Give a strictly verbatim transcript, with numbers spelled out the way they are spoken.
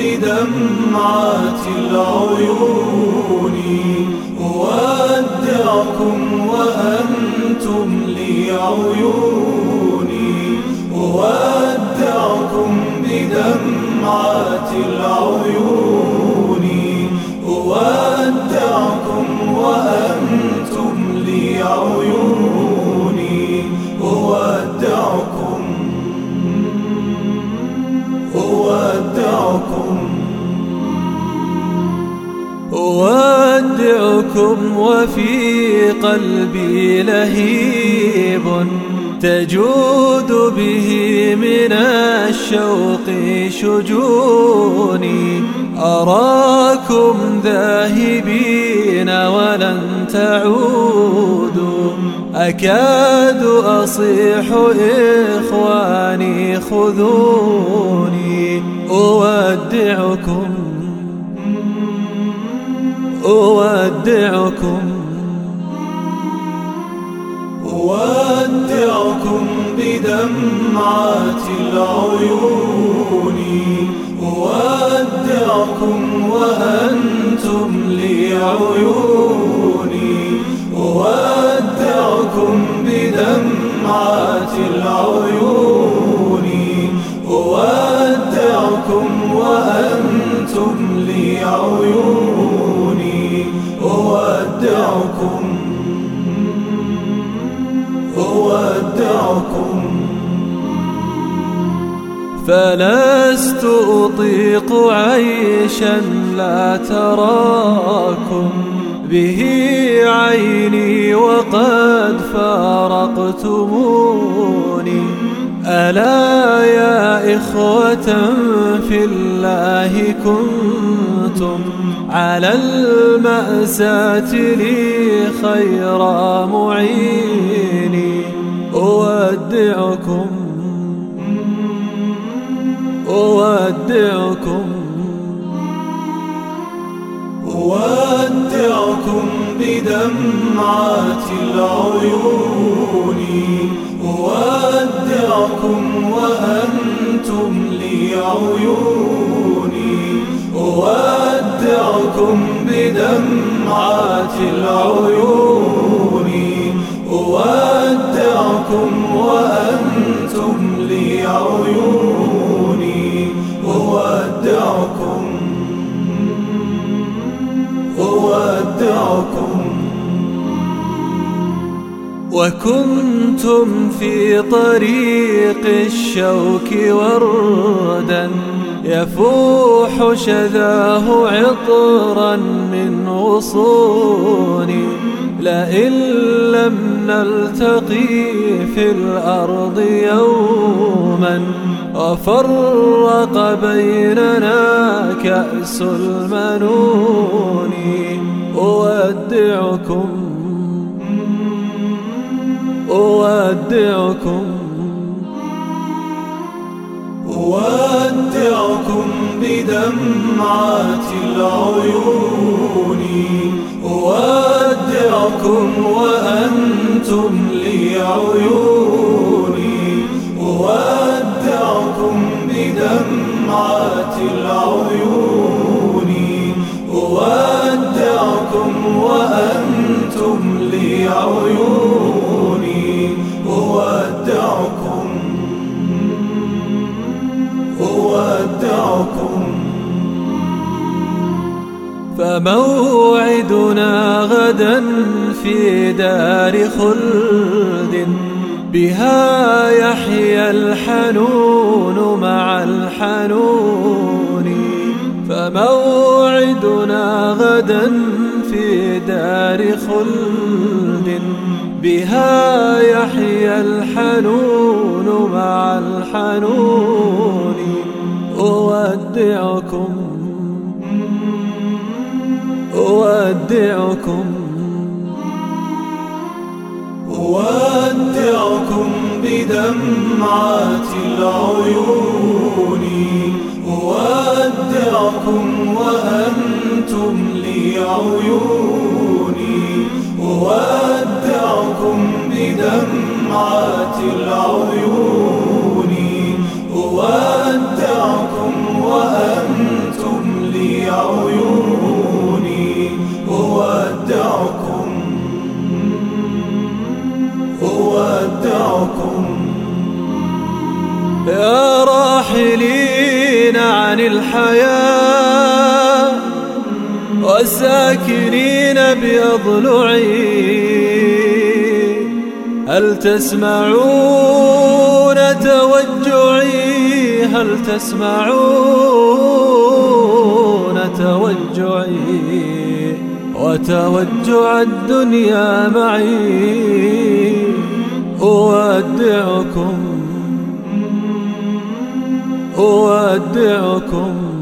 بدمعات العيون، أودعكم وأنتم لي عيوني، أودعكم بدمعات العيون، أودعكم وأنتم لي عيوني، أودعكم أودعكم أودعكم وفي قلبي لهيب تجود به من الشوق شجوني، أراكم ذاهبين ولن تعودوا، أكاد أصيح إخواني خذوني، أودعكم أودعكم أودعكم بدمعات العيون، أودعكم وأنتم لي عيوني، أودعكم بدمعات العيون، أودعكم وأنتم لي عيوني، أودعكم أودعكم فلست أطيق عيشا لا تراكم به عيني وقد فارقتموني، ألا يا إخوة في الله كنتم على المأساة لي خير معيني، أودعكم أودعكم أودعكم بدمعات العيون، أودعكم وأنتم لي عيوني، أودعكم بدمعات العيون، أودعكم وأنتم لي عيوني، أودعكم أودعكم وكنتم في طريق الشوك وردا يفوح شذاه عطرا من غصوني، لئن لم نلتقي في الأرض يوما وفرق بيننا كأس المنون، أودعكم أودعكم أودعكم بدمعات العيون، أودعكم وأنتم لي عيوني، أودعكم بدمعات العيون، أودعكم وأنتم لي عيوني، أودعكم أودعكم فموعدنا غدا في دار خلد بها يحيى الحنون مع الحنون، فموعدنا غدا في دار خلد بها يحيى الحنون مع الحنون، أودعكم أودعكم أودعكم بدمعات العيون، أودعكم وأنتم لي عيوني، أودعكم بدمعات العيون، أودعكم وأنتم يا راحلين عن الحياة وساكنين بأضلعي، هل تسمعون توجعي؟ هل تسمعون توجعي وتوجع الدنيا معي؟ أودعكم أودعكم